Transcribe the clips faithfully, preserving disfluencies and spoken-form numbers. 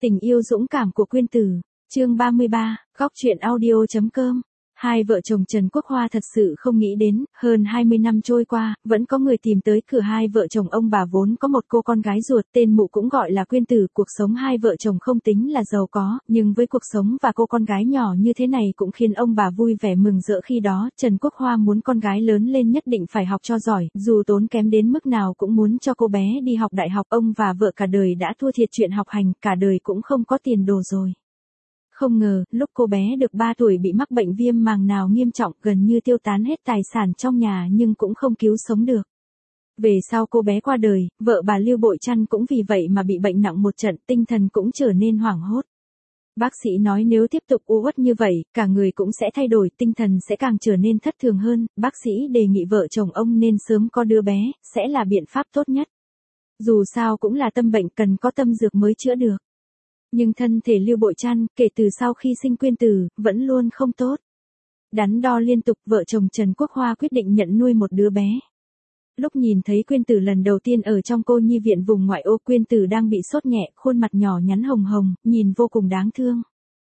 Tình yêu dũng cảm của Quyên Tử, chương ba mươi ba, góc truyện audio chấm com. Hai vợ chồng Trần Quốc Hoa thật sự không nghĩ đến, hơn hai mươi năm trôi qua, vẫn có người tìm tới cửa hai vợ chồng ông bà vốn có một cô con gái ruột, tên mụ cũng gọi là Quyên Tử. Cuộc sống hai vợ chồng không tính là giàu có, nhưng với cuộc sống và cô con gái nhỏ như thế này cũng khiến ông bà vui vẻ mừng rỡ. Khi đó, Trần Quốc Hoa muốn con gái lớn lên nhất định phải học cho giỏi, dù tốn kém đến mức nào cũng muốn cho cô bé đi học đại học. Ông và vợ cả đời đã thua thiệt chuyện học hành, cả đời cũng không có tiền đồ rồi. Không ngờ, lúc cô bé được ba tuổi bị mắc bệnh viêm màng não nghiêm trọng, gần như tiêu tán hết tài sản trong nhà nhưng cũng không cứu sống được. Về sau cô bé qua đời, vợ bà Lưu Bội Trăn cũng vì vậy mà bị bệnh nặng một trận, tinh thần cũng trở nên hoảng hốt. Bác sĩ nói nếu tiếp tục u uất như vậy, cả người cũng sẽ thay đổi, tinh thần sẽ càng trở nên thất thường hơn. Bác sĩ đề nghị vợ chồng ông nên sớm có đứa bé, sẽ là biện pháp tốt nhất. Dù sao cũng là tâm bệnh, cần có tâm dược mới chữa được. Nhưng thân thể Lưu Bội Trăn, kể từ sau khi sinh Quyên Tử, vẫn luôn không tốt. Đắn đo liên tục, vợ chồng Trần Quốc Hoa quyết định nhận nuôi một đứa bé. Lúc nhìn thấy Quyên Tử lần đầu tiên ở trong cô nhi viện vùng ngoại ô, Quyên Tử đang bị sốt nhẹ, khuôn mặt nhỏ nhắn hồng hồng, nhìn vô cùng đáng thương.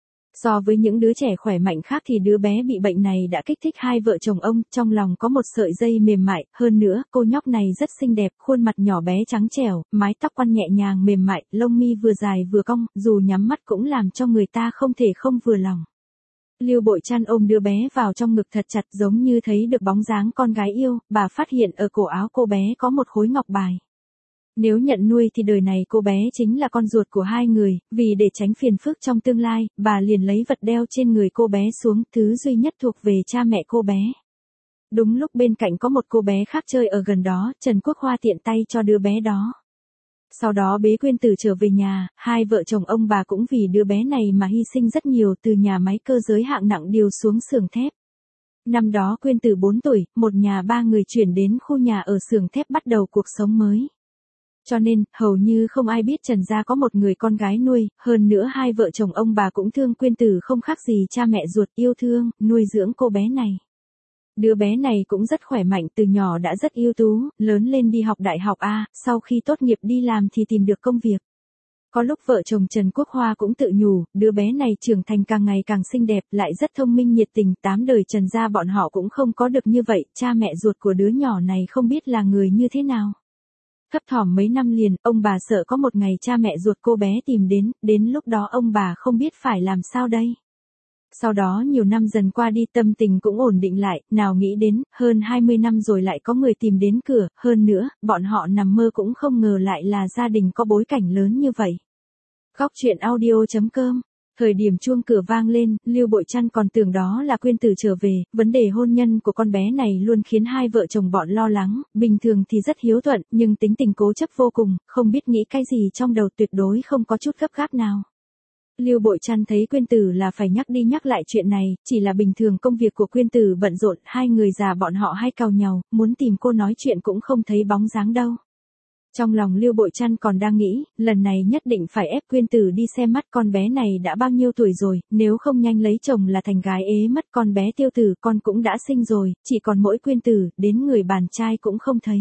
So với những đứa trẻ khỏe mạnh khác thì đứa bé bị bệnh này đã kích thích hai vợ chồng ông, trong lòng có một sợi dây mềm mại. Hơn nữa, cô nhóc này rất xinh đẹp, khuôn mặt nhỏ bé trắng trẻo, mái tóc quăn nhẹ nhàng mềm mại, lông mi vừa dài vừa cong, dù nhắm mắt cũng làm cho người ta không thể không vừa lòng. Lưu Bội Trăn ôm đứa bé vào trong ngực thật chặt, giống như thấy được bóng dáng con gái yêu. Bà phát hiện ở cổ áo cô bé có một khối ngọc bài. Nếu nhận nuôi thì đời này cô bé chính là con ruột của hai người, vì để tránh phiền phức trong tương lai, bà liền lấy vật đeo trên người cô bé xuống, thứ duy nhất thuộc về cha mẹ cô bé. Đúng lúc bên cạnh có một cô bé khác chơi ở gần đó, Trần Quốc Hoa tiện tay cho đứa bé đó. Sau đó bế Quyên Tử trở về nhà, hai vợ chồng ông bà cũng vì đứa bé này mà hy sinh rất nhiều, từ nhà máy cơ giới hạng nặng điều xuống xưởng thép. Năm đó Quyên Tử bốn tuổi, một nhà ba người chuyển đến khu nhà ở xưởng thép bắt đầu cuộc sống mới. Cho nên, hầu như không ai biết Trần gia có một người con gái nuôi, hơn nữa hai vợ chồng ông bà cũng thương Quyên Tử không khác gì cha mẹ ruột, yêu thương, nuôi dưỡng cô bé này. Đứa bé này cũng rất khỏe mạnh, từ nhỏ đã rất ưu tú, lớn lên đi học đại học A, sau khi tốt nghiệp đi làm thì tìm được công việc. Có lúc vợ chồng Trần Quốc Hoa cũng tự nhủ, đứa bé này trưởng thành càng ngày càng xinh đẹp, lại rất thông minh nhiệt tình, tám đời Trần gia bọn họ cũng không có được như vậy, cha mẹ ruột của đứa nhỏ này không biết là người như thế nào. Thấp thỏm mấy năm liền, ông bà sợ có một ngày cha mẹ ruột cô bé tìm đến, đến lúc đó ông bà không biết phải làm sao đây. Sau đó nhiều năm dần qua đi, tâm tình cũng ổn định lại, nào nghĩ đến, hơn hai mươi năm rồi lại có người tìm đến cửa, hơn nữa, bọn họ nằm mơ cũng không ngờ lại là gia đình có bối cảnh lớn như vậy. Góc truyện audio chấm com. Thời điểm chuông cửa vang lên, Lưu Bội Trăn còn tưởng đó là Quyên Tử trở về, vấn đề hôn nhân của con bé này luôn khiến hai vợ chồng bọn lo lắng, bình thường thì rất hiếu thuận, nhưng tính tình cố chấp vô cùng, không biết nghĩ cái gì trong đầu, tuyệt đối không có chút gấp gáp nào. Lưu Bội Trăn thấy Quyên Tử là phải nhắc đi nhắc lại chuyện này, chỉ là bình thường công việc của Quyên Tử bận rộn, hai người già bọn họ hay càu nhau, muốn tìm cô nói chuyện cũng không thấy bóng dáng đâu. Trong lòng Lưu Bội Trăn còn đang nghĩ, lần này nhất định phải ép Quyên Tử đi xem mắt, con bé này đã bao nhiêu tuổi rồi, nếu không nhanh lấy chồng là thành gái ế mất. Con bé Tiêu Tử con cũng đã sinh rồi, chỉ còn mỗi Quyên Tử, đến người bạn trai cũng không thấy.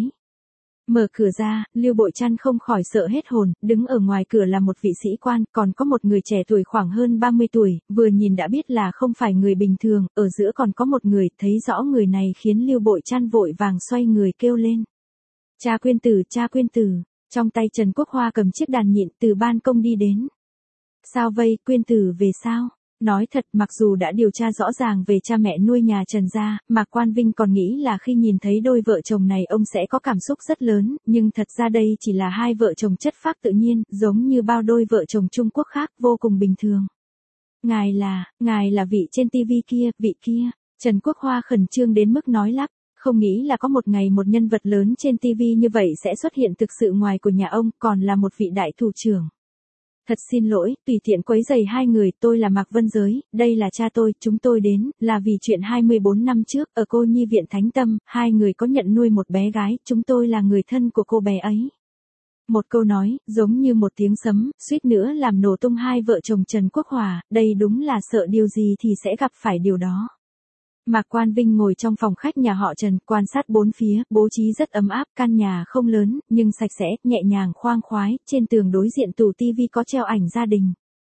Mở cửa ra, Lưu Bội Trăn không khỏi sợ hết hồn, đứng ở ngoài cửa là một vị sĩ quan, còn có một người trẻ tuổi khoảng hơn ba mươi tuổi, vừa nhìn đã biết là không phải người bình thường, ở giữa còn có một người, thấy rõ người này khiến Lưu Bội Trăn vội vàng xoay người kêu lên. Cha Quyên Tử, cha Quyên Tử. Trong tay Trần Quốc Hoa cầm chiếc đàn nhịn từ ban công đi đến. Sao vây, Quyên Tử về sao? Nói thật, mặc dù đã điều tra rõ ràng về cha mẹ nuôi nhà Trần gia, Mạc Quan Vinh còn nghĩ là khi nhìn thấy đôi vợ chồng này ông sẽ có cảm xúc rất lớn, nhưng thật ra đây chỉ là hai vợ chồng chất phác tự nhiên, giống như bao đôi vợ chồng Trung Quốc khác, vô cùng bình thường. Ngài là, ngài là vị trên tivi kia, vị kia. Trần Quốc Hoa khẩn trương đến mức nói lắp. Không nghĩ là có một ngày một nhân vật lớn trên ti vi như vậy sẽ xuất hiện thực sự ngoài của nhà ông, còn là một vị đại thủ trưởng. Thật xin lỗi, tùy tiện quấy rầy hai người, tôi là Mạc Vân Giới, đây là cha tôi, chúng tôi đến, là vì chuyện hai mươi bốn năm trước, ở cô nhi viện Thánh Tâm, hai người có nhận nuôi một bé gái, chúng tôi là người thân của cô bé ấy. Một câu nói, giống như một tiếng sấm, suýt nữa làm nổ tung hai vợ chồng Trần Quốc Hòa, đây đúng là sợ điều gì thì sẽ gặp phải điều đó. Mạc Quan Vinh ngồi trong phòng khách nhà họ Trần, quan sát bốn phía, bố trí rất ấm áp, căn nhà không lớn, nhưng sạch sẽ, nhẹ nhàng khoang khoái, trên tường đối diện tủ tivi có treo ảnh gia đình.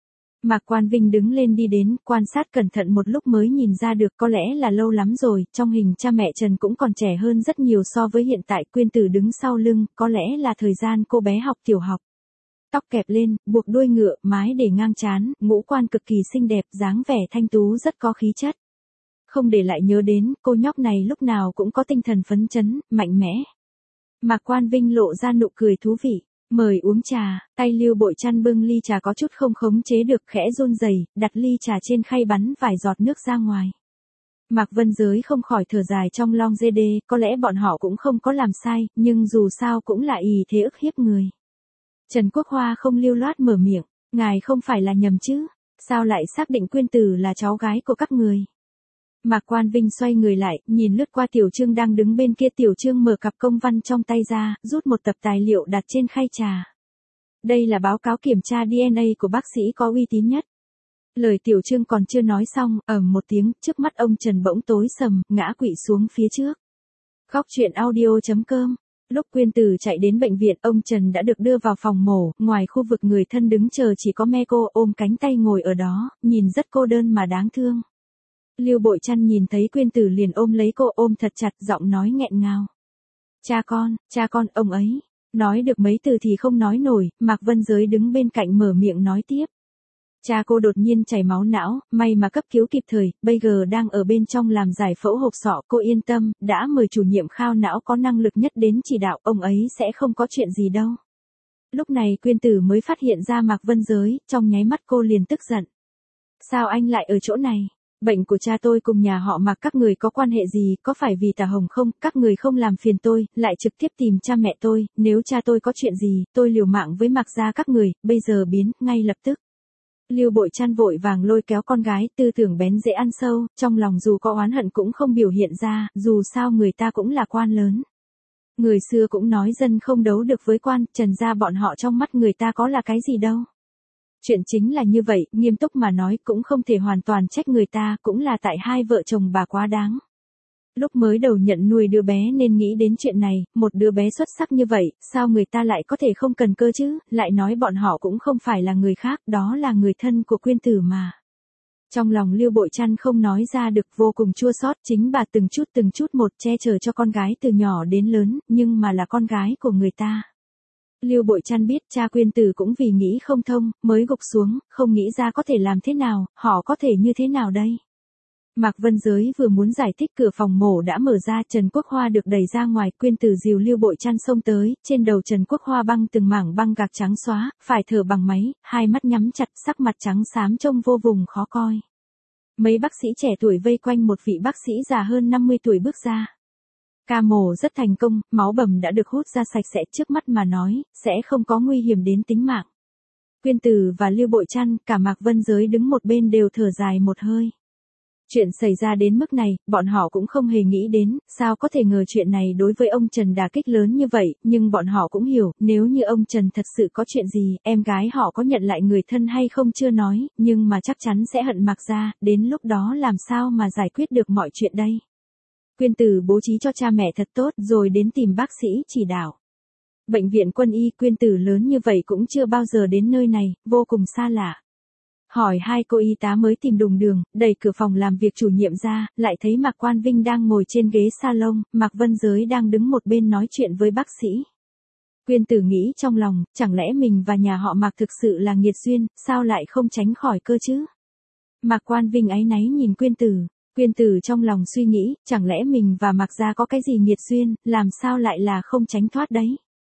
Mạc Quan Vinh đứng lên đi đến, quan sát cẩn thận một lúc mới nhìn ra được có lẽ là lâu lắm rồi, trong hình cha mẹ Trần cũng còn trẻ hơn rất nhiều so với hiện tại. Quyên Tử đứng sau lưng, có lẽ là thời gian cô bé học tiểu học. Tóc kẹp lên, buộc đuôi ngựa, mái để ngang trán, ngũ quan cực kỳ xinh đẹp, dáng vẻ thanh tú rất có khí chất. Không để lại nhớ đến, cô nhóc này lúc nào cũng có tinh thần phấn chấn, mạnh mẽ. Mạc Quan Vinh lộ ra nụ cười thú vị. Mời uống trà, tay Lưu Bội Trăn bưng ly trà có chút không khống chế được, khẽ run rẩy, đặt ly trà trên khay bắn vài giọt nước ra ngoài. Mạc Vân Giới không khỏi thở dài trong lòng dê đê, có lẽ bọn họ cũng không có làm sai, nhưng dù sao cũng là ỷ thế ức hiếp người. Trần Quốc Hoa không lưu loát mở miệng, ngài không phải là nhầm chứ, sao lại xác định Quyên Tử là cháu gái của các người. Mạc Quan Vinh xoay người lại, nhìn lướt qua Tiểu Trương đang đứng bên kia. Tiểu Trương mở cặp công văn trong tay ra, rút một tập tài liệu đặt trên khay trà. Đây là báo cáo kiểm tra đê en a của bác sĩ có uy tín nhất. Lời Tiểu Trương còn chưa nói xong, ầm một tiếng, trước mắt ông Trần bỗng tối sầm, ngã quỵ xuống phía trước. Góc truyện audio chấm com. Lúc Quyên Tử chạy đến bệnh viện, ông Trần đã được đưa vào phòng mổ, ngoài khu vực người thân đứng chờ chỉ có mẹ cô ôm cánh tay ngồi ở đó, nhìn rất cô đơn mà đáng thương. Lưu Bội Trăn nhìn thấy Quyên Tử liền ôm lấy cô, ôm thật chặt, giọng nói nghẹn ngào. Cha con, cha con, ông ấy. Nói được mấy từ thì không nói nổi, Mạc Vân Giới đứng bên cạnh mở miệng nói tiếp. Cha cô đột nhiên chảy máu não, may mà cấp cứu kịp thời, bây giờ đang ở bên trong làm giải phẫu hộp sọ. Cô yên tâm, đã mời chủ nhiệm khao não có năng lực nhất đến chỉ đạo, ông ấy sẽ không có chuyện gì đâu. Lúc này Quyên Tử mới phát hiện ra Mạc Vân Giới, trong nháy mắt cô liền tức giận. Sao anh lại ở chỗ này? Bệnh của cha tôi cùng nhà họ Mạc các người có quan hệ gì, có phải vì Tả Hồng không? Các người không làm phiền tôi, lại trực tiếp tìm cha mẹ tôi, nếu cha tôi có chuyện gì, tôi liều mạng với Mạc gia các người, bây giờ biến, ngay lập tức. Lưu Bội Trăn vội vàng lôi kéo con gái, tư tưởng bén dễ ăn sâu, trong lòng dù có oán hận cũng không biểu hiện ra, dù sao người ta cũng là quan lớn. Người xưa cũng nói dân không đấu được với quan, Trần gia bọn họ trong mắt người ta có là cái gì đâu. Chuyện chính là như vậy, nghiêm túc mà nói cũng không thể hoàn toàn trách người ta, cũng là tại hai vợ chồng bà quá đáng. Lúc mới đầu nhận nuôi đứa bé nên nghĩ đến chuyện này, một đứa bé xuất sắc như vậy, sao người ta lại có thể không cần cơ chứ, lại nói bọn họ cũng không phải là người khác, đó là người thân của Quyên Tử mà. Trong lòng Lưu Bội Trăn không nói ra được, vô cùng chua xót, chính bà từng chút từng chút một che chở cho con gái từ nhỏ đến lớn, nhưng mà là con gái của người ta. Lưu Bội Trăn biết cha Quyên Tử cũng vì nghĩ không thông, mới gục xuống, không nghĩ ra có thể làm thế nào, họ có thể như thế nào đây. Mạc Vân Giới vừa muốn giải thích, cửa phòng mổ đã mở ra, Trần Quốc Hoa được đẩy ra ngoài, Quyên Tử dìu Lưu Bội Trăn xông tới, trên đầu Trần Quốc Hoa băng từng mảng băng gạc trắng xóa, phải thở bằng máy, hai mắt nhắm chặt, sắc mặt trắng xám trông vô cùng khó coi. Mấy bác sĩ trẻ tuổi vây quanh một vị bác sĩ già hơn năm mươi tuổi bước ra. Ca mổ rất thành công, máu bầm đã được hút ra sạch sẽ, trước mắt mà nói, sẽ không có nguy hiểm đến tính mạng. Quyên Tử và Lưu Bội Trăn, cả Mạc Vân Giới đứng một bên đều thở dài một hơi. Chuyện xảy ra đến mức này, bọn họ cũng không hề nghĩ đến, sao có thể ngờ chuyện này đối với ông Trần đả kích lớn như vậy, nhưng bọn họ cũng hiểu, nếu như ông Trần thật sự có chuyện gì, em gái họ có nhận lại người thân hay không chưa nói, nhưng mà chắc chắn sẽ hận Mạc gia, đến lúc đó làm sao mà giải quyết được mọi chuyện đây. Quyên Tử bố trí cho cha mẹ thật tốt rồi đến tìm bác sĩ chỉ đạo. Bệnh viện Quân y, Quyên Tử lớn như vậy cũng chưa bao giờ đến nơi này, vô cùng xa lạ. Hỏi hai cô y tá mới tìm đùng đường, đẩy cửa phòng làm việc chủ nhiệm ra, lại thấy Mạc Quan Vinh đang ngồi trên ghế salon, Mạc Vân Giới đang đứng một bên nói chuyện với bác sĩ. Quyên Tử nghĩ trong lòng, chẳng lẽ mình và nhà họ Mạc thực sự là nghiệt duyên, sao lại không tránh khỏi cơ chứ? Mạc Quan Vinh áy náy nhìn Quyên Tử. Quyên Tử trong lòng suy nghĩ, chẳng lẽ mình và Mạc gia có cái gì nghiệt duyên, làm sao lại là không tránh thoát đấy.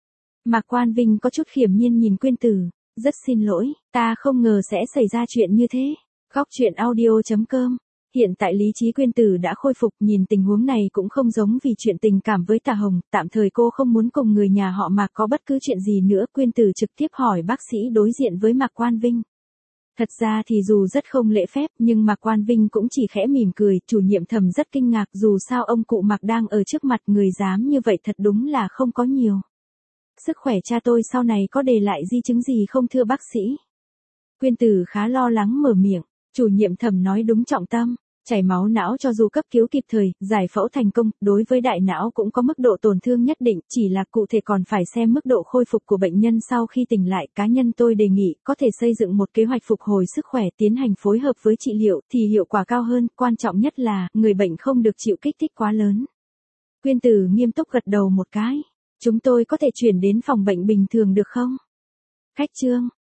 Mạc Quan Vinh có chút khiểm nhiên nhìn Quyên Tử, rất xin lỗi, ta không ngờ sẽ xảy ra chuyện như thế. Góc truyện audio chấm com. Hiện tại lý trí Quyên Tử đã khôi phục, nhìn tình huống này cũng không giống vì chuyện tình cảm với Tả Hồng, tạm thời cô không muốn cùng người nhà họ Mạc có bất cứ chuyện gì nữa. Quyên Tử trực tiếp hỏi bác sĩ đối diện với Mạc Quan Vinh. Thật ra thì dù rất không lễ phép, nhưng Mạc Quan Vinh cũng chỉ khẽ mỉm cười, chủ nhiệm Thẩm rất kinh ngạc, dù sao ông cụ Mạc đang ở trước mặt, người dám như vậy thật đúng là không có nhiều. Sức khỏe cha tôi sau này có để lại di chứng gì không thưa bác sĩ? Quyên Tử khá lo lắng mở miệng, chủ nhiệm Thẩm nói đúng trọng tâm. Chảy máu não cho dù cấp cứu kịp thời, giải phẫu thành công, đối với đại não cũng có mức độ tổn thương nhất định, chỉ là cụ thể còn phải xem mức độ khôi phục của bệnh nhân sau khi tỉnh lại. Cá nhân tôi đề nghị, có thể xây dựng một kế hoạch phục hồi sức khỏe, tiến hành phối hợp với trị liệu, thì hiệu quả cao hơn, quan trọng nhất là, người bệnh không được chịu kích thích quá lớn. Quyên Tử nghiêm túc gật đầu một cái. Chúng tôi có thể chuyển đến phòng bệnh bình thường được không? Khách Trương,